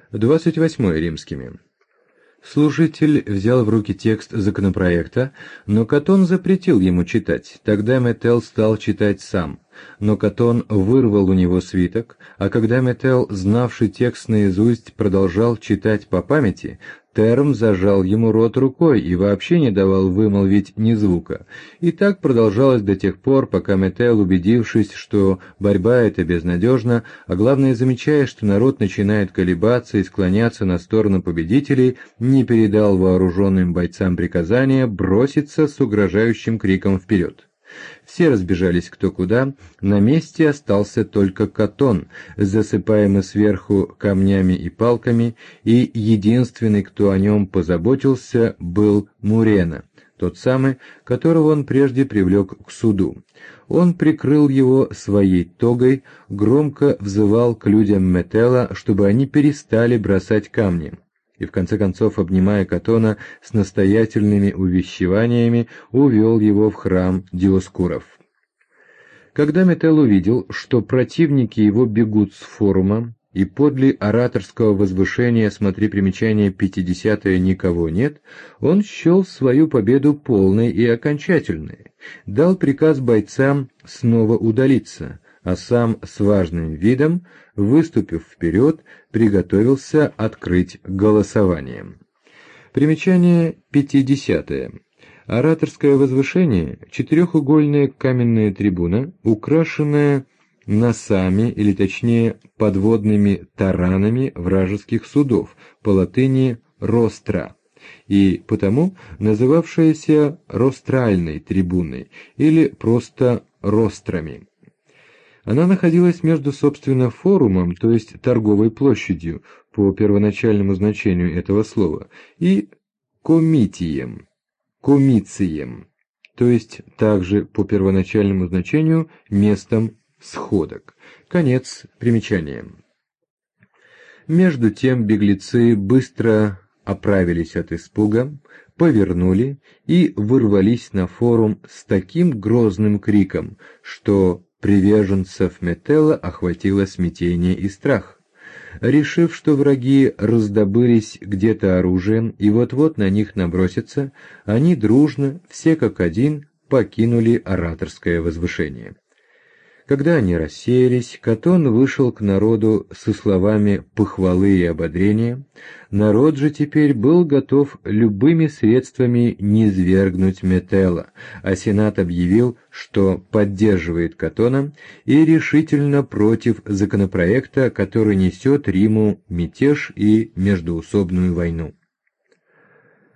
28 римскими. Служитель взял в руки текст законопроекта, но Катон запретил ему читать. Тогда Метел стал читать сам, но Катон вырвал у него свиток, а когда Метел, знавший текст наизусть, продолжал читать по памяти, Терм зажал ему рот рукой и вообще не давал вымолвить ни звука. И так продолжалось до тех пор, пока Метел, убедившись, что борьба эта безнадежна, а главное замечая, что народ начинает колебаться и склоняться на сторону победителей, не передал вооруженным бойцам приказания броситься с угрожающим криком вперед. Все разбежались кто куда, на месте остался только Катон, засыпаемый сверху камнями и палками, и единственный, кто о нем позаботился, был Мурена, тот самый, которого он прежде привлек к суду. Он прикрыл его своей тогой, громко взывал к людям Метела, чтобы они перестали бросать камни, и в конце концов, обнимая Катона с настоятельными увещеваниями, увел его в храм Диоскуров. Когда Метел увидел, что противники его бегут с форума, и подле ораторского возвышения, смотри примечание 50-е, никого нет, он счел свою победу полной и окончательной, дал приказ бойцам снова удалиться, а сам с важным видом, выступив вперед, приготовился открыть голосование. Примечание 50-е. Ораторское возвышение – четырехугольная каменная трибуна, украшенная носами, или точнее подводными таранами вражеских судов, по латыни «ростра», и потому называвшаяся ростральной трибуной или просто рострами. Она находилась между, собственно, форумом, то есть торговой площадью, по первоначальному значению этого слова, и комитием, то есть также по первоначальному значению местом сходок. Конец примечания. Между тем беглецы быстро оправились от испуга, повернули и ворвались на форум с таким грозным криком, что приверженцев Метела охватило смятение и страх. Решив, что враги раздобылись где-то оружием и вот-вот на них набросятся, они дружно, все как один, покинули ораторское возвышение. Когда они рассеялись, Катон вышел к народу со словами похвалы и ободрения. Народ же теперь был готов любыми средствами низвергнуть Метела, а Сенат объявил, что поддерживает Катона и решительно против законопроекта, который несет Риму мятеж и междоусобную войну.